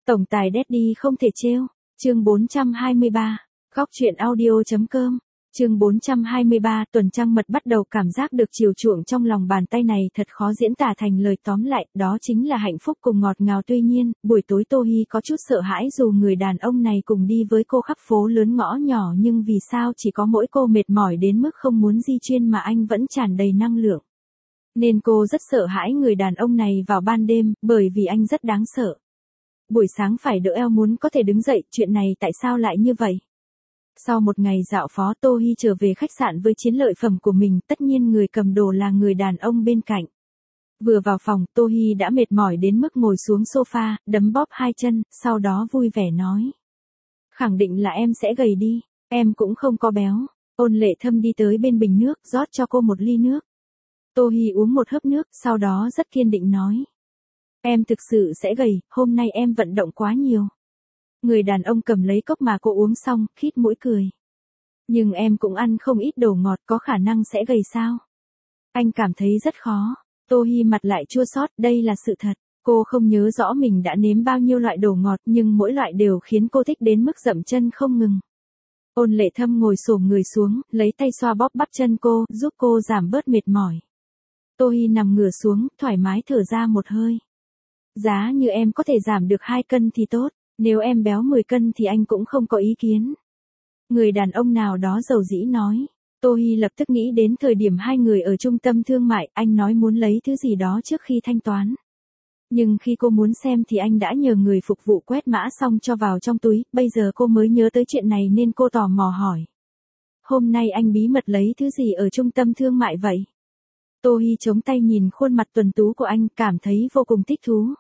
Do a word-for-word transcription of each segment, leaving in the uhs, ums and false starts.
Tổng tài Daddy không thể trêu. Chương bốn trăm hai mươi ba. Góc truyện audio.com. Chương bốn trăm hai mươi ba. Tuần trăng mật bắt đầu cảm giác được chiều chuộng trong lòng bàn tay này thật khó diễn tả thành lời, tóm lại, đó chính là hạnh phúc cùng ngọt ngào. Tuy nhiên, buổi tối Tô Hi có chút sợ hãi dù người đàn ông này cùng đi với cô khắp phố lớn ngõ nhỏ, nhưng vì sao chỉ có mỗi cô mệt mỏi đến mức không muốn di chuyển mà anh vẫn tràn đầy năng lượng. Nên cô rất sợ hãi người đàn ông này vào ban đêm, bởi vì anh rất đáng sợ. Buổi sáng phải đỡ eo muốn có thể đứng dậy, chuyện này tại sao lại như vậy? Sau một ngày dạo phố, Tô Hi trở về khách sạn với chiến lợi phẩm của mình, tất nhiên người cầm đồ là người đàn ông bên cạnh. Vừa vào phòng, Tô Hi đã mệt mỏi đến mức ngồi xuống sofa, đấm bóp hai chân, sau đó vui vẻ nói. Khẳng định là em sẽ gầy đi, em cũng không có béo. Ôn Lệ Thâm đi tới bên bình nước, rót cho cô một ly nước. Tô Hi uống một hớp nước, sau đó rất kiên định nói. Em thực sự sẽ gầy, hôm nay em vận động quá nhiều. Người đàn ông cầm lấy cốc mà cô uống xong, khít mũi cười. Nhưng em cũng ăn không ít đồ ngọt, có khả năng sẽ gầy sao? Anh cảm thấy rất khó. Tô Hi mặt lại chua xót, đây là sự thật. Cô không nhớ rõ mình đã nếm bao nhiêu loại đồ ngọt, nhưng mỗi loại đều khiến cô thích đến mức dậm chân không ngừng. Ôn Lệ Thâm ngồi xổm người xuống, lấy tay xoa bóp bắp chân cô, giúp cô giảm bớt mệt mỏi. Tô Hi nằm ngửa xuống, thoải mái thở ra một hơi. Giá như em có thể giảm được hai cân thì tốt, nếu em béo mười cân thì anh cũng không có ý kiến. Người đàn ông nào đó dầu dĩ nói. Tô Hi lập tức nghĩ đến thời điểm hai người ở trung tâm thương mại, anh nói muốn lấy thứ gì đó trước khi thanh toán. Nhưng khi cô muốn xem thì anh đã nhờ người phục vụ quét mã xong cho vào trong túi, bây giờ cô mới nhớ tới chuyện này nên cô tò mò hỏi. Hôm nay anh bí mật lấy thứ gì ở trung tâm thương mại vậy? Tô Hi chống tay nhìn khuôn mặt tuấn tú của anh, cảm thấy vô cùng thích thú.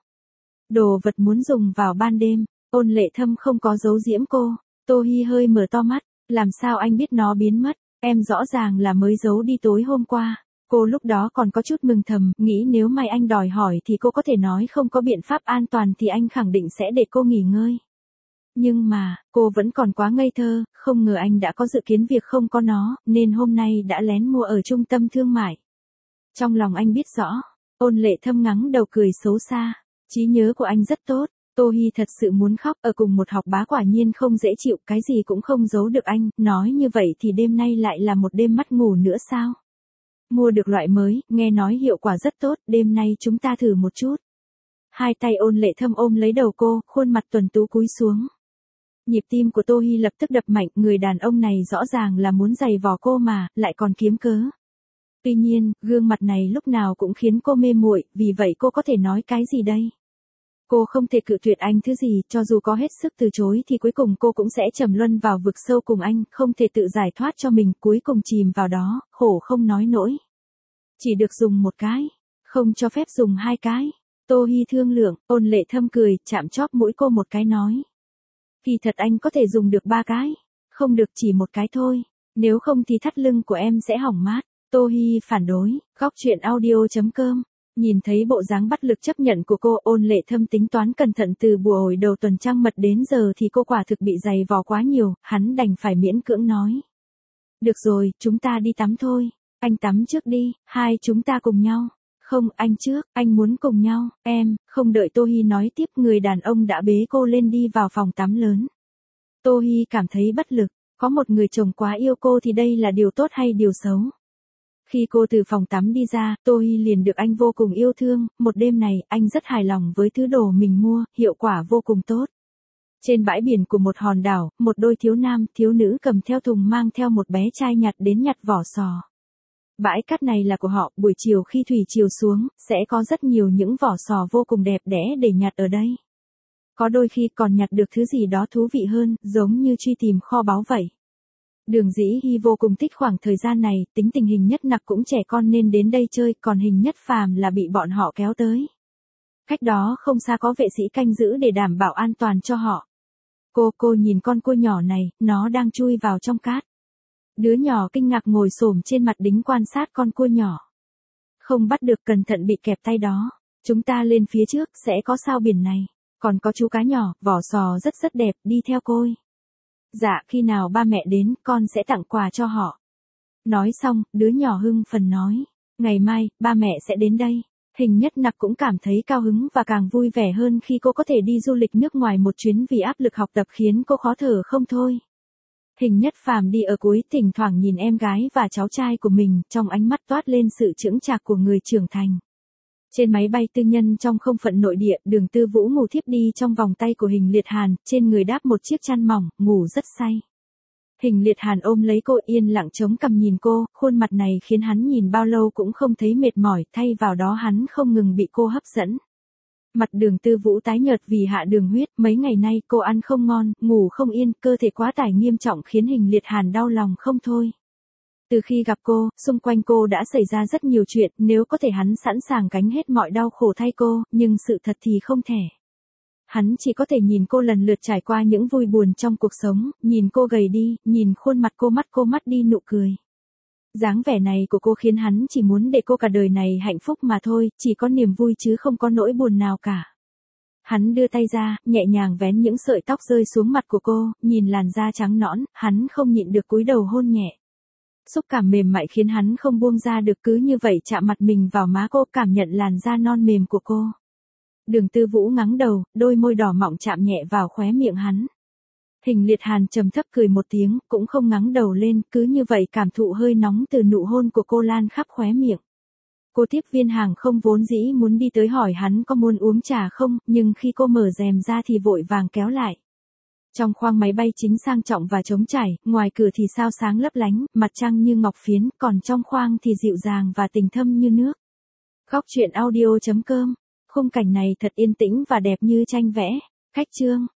Đồ vật muốn dùng vào ban đêm. Ôn Lệ Thâm không có giấu giếm cô. Tô Hi hơi mở to mắt. Làm sao anh biết nó biến mất? Em rõ ràng là mới giấu đi tối hôm qua. Cô lúc đó còn có chút mừng thầm, nghĩ nếu mai anh đòi hỏi thì cô có thể nói không có biện pháp an toàn thì anh khẳng định sẽ để cô nghỉ ngơi. Nhưng mà, cô vẫn còn quá ngây thơ, không ngờ anh đã có dự kiến việc không có nó, nên hôm nay đã lén mua ở trung tâm thương mại. Trong lòng anh biết rõ. Ôn Lệ Thâm ngắng đầu cười xấu xa. Trí nhớ của anh rất tốt. Tô Hi thật sự muốn khóc, ở cùng một học bá quả nhiên không dễ chịu, cái gì cũng không giấu được anh, nói như vậy thì đêm nay lại là một đêm mất ngủ nữa sao? Mua được loại mới, nghe nói hiệu quả rất tốt, đêm nay chúng ta thử một chút. Hai tay Ôn Lệ Thâm ôm lấy đầu cô, khuôn mặt tuấn tú cúi xuống. Nhịp tim của Tô Hi lập tức đập mạnh, người đàn ông này rõ ràng là muốn giày vò cô mà, lại còn kiếm cớ. Tuy nhiên, gương mặt này lúc nào cũng khiến cô mê muội, vì vậy cô có thể nói cái gì đây? Cô không thể cự tuyệt anh thứ gì, cho dù có hết sức từ chối thì cuối cùng cô cũng sẽ trầm luân vào vực sâu cùng anh, không thể tự giải thoát cho mình, cuối cùng chìm vào đó, khổ không nói nổi. Chỉ được dùng một cái, không cho phép dùng hai cái. Tô Hi thương lượng. Ôn Lệ Thâm cười, chạm chóp mũi cô một cái nói. Kỳ thật anh có thể dùng được ba cái, không được chỉ một cái thôi, nếu không thì thắt lưng của em sẽ hỏng mát. Tô Hi phản đối. Góc truyện audio.com. Nhìn thấy bộ dáng bất lực chấp nhận của cô, Ôn Lệ Thâm tính toán cẩn thận từ buổi đầu tuần trăng mật đến giờ thì cô quả thực bị giày vò quá nhiều, hắn đành phải miễn cưỡng nói. Được rồi, chúng ta đi tắm thôi. Anh tắm trước đi, hai chúng ta cùng nhau. Không, anh trước, anh muốn cùng nhau. Em, không đợi Tô Hi nói tiếp, người đàn ông đã bế cô lên đi vào phòng tắm lớn. Tô Hi cảm thấy bất lực, có một người chồng quá yêu cô thì đây là điều tốt hay điều xấu? Khi cô từ phòng tắm đi ra, Tô Hi liền được anh vô cùng yêu thương, một đêm này, anh rất hài lòng với thứ đồ mình mua, hiệu quả vô cùng tốt. Trên bãi biển của một hòn đảo, một đôi thiếu nam, thiếu nữ cầm theo thùng mang theo một bé trai nhặt đến nhặt vỏ sò. Bãi cát này là của họ, buổi chiều khi thủy triều xuống, sẽ có rất nhiều những vỏ sò vô cùng đẹp đẽ để nhặt ở đây. Có đôi khi còn nhặt được thứ gì đó thú vị hơn, giống như truy tìm kho báu vậy. Đường Dĩ Hi vô cùng thích khoảng thời gian này, tính tình Hình Nhất Nặc cũng trẻ con nên đến đây chơi, còn Hình Nhất Phàm là bị bọn họ kéo tới. Cách đó không xa có vệ sĩ canh giữ để đảm bảo an toàn cho họ. Cô cô nhìn con cua nhỏ này, nó đang chui vào trong cát. Đứa nhỏ kinh ngạc ngồi xổm trên mặt đính quan sát con cua nhỏ. Không bắt được, cẩn thận bị kẹp tay đó. Chúng ta lên phía trước, sẽ có sao biển này. Còn có chú cá nhỏ, vỏ sò rất rất đẹp, đi theo côi. Dạ, khi nào ba mẹ đến, con sẽ tặng quà cho họ. Nói xong, đứa nhỏ hưng phấn nói. Ngày mai, ba mẹ sẽ đến đây. Hình Nhất Nặc cũng cảm thấy cao hứng và càng vui vẻ hơn khi cô có thể đi du lịch nước ngoài một chuyến vì áp lực học tập khiến cô khó thở không thôi. Hình Nhất Phàm đi ở cuối thỉnh thoảng nhìn em gái và cháu trai của mình, trong ánh mắt toát lên sự chững chạc của người trưởng thành. Trên máy bay tư nhân trong không phận nội địa, Đường Tư Vũ ngủ thiếp đi trong vòng tay của Hình Liệt Hàn, trên người đáp một chiếc chăn mỏng, ngủ rất say. Hình Liệt Hàn ôm lấy cô yên lặng chống cằm nhìn cô, khuôn mặt này khiến hắn nhìn bao lâu cũng không thấy mệt mỏi, thay vào đó hắn không ngừng bị cô hấp dẫn. Mặt Đường Tư Vũ tái nhợt vì hạ đường huyết, mấy ngày nay cô ăn không ngon, ngủ không yên, cơ thể quá tải nghiêm trọng khiến Hình Liệt Hàn đau lòng không thôi. Từ khi gặp cô, xung quanh cô đã xảy ra rất nhiều chuyện, nếu có thể hắn sẵn sàng gánh hết mọi đau khổ thay cô, nhưng sự thật thì không thể. Hắn chỉ có thể nhìn cô lần lượt trải qua những vui buồn trong cuộc sống, nhìn cô gầy đi, nhìn khuôn mặt cô mắt cô mắt đi nụ cười. Dáng vẻ này của cô khiến hắn chỉ muốn để cô cả đời này hạnh phúc mà thôi, chỉ có niềm vui chứ không có nỗi buồn nào cả. Hắn đưa tay ra, nhẹ nhàng vén những sợi tóc rơi xuống mặt của cô, nhìn làn da trắng nõn, hắn không nhịn được cúi đầu hôn nhẹ. Xúc cảm mềm mại khiến hắn không buông ra được, cứ như vậy chạm mặt mình vào má cô, cảm nhận làn da non mềm của cô. Đường Tư Vũ ngắng đầu, đôi môi đỏ mọng chạm nhẹ vào khóe miệng hắn. Hình Liệt Hàn trầm thấp cười một tiếng, cũng không ngắng đầu lên, cứ như vậy cảm thụ hơi nóng từ nụ hôn của cô lan khắp khóe miệng. Cô tiếp viên hàng không vốn dĩ muốn đi tới hỏi hắn có muốn uống trà không, nhưng khi cô mở rèm ra thì vội vàng kéo lại. Trong khoang máy bay chính sang trọng và trống trải, ngoài cửa thì sao sáng lấp lánh, mặt trăng như ngọc phiến, còn trong khoang thì dịu dàng và tình thâm như nước. Góc truyện audio chấm com. Khung cảnh này thật yên tĩnh và đẹp như tranh vẽ. Khách chương.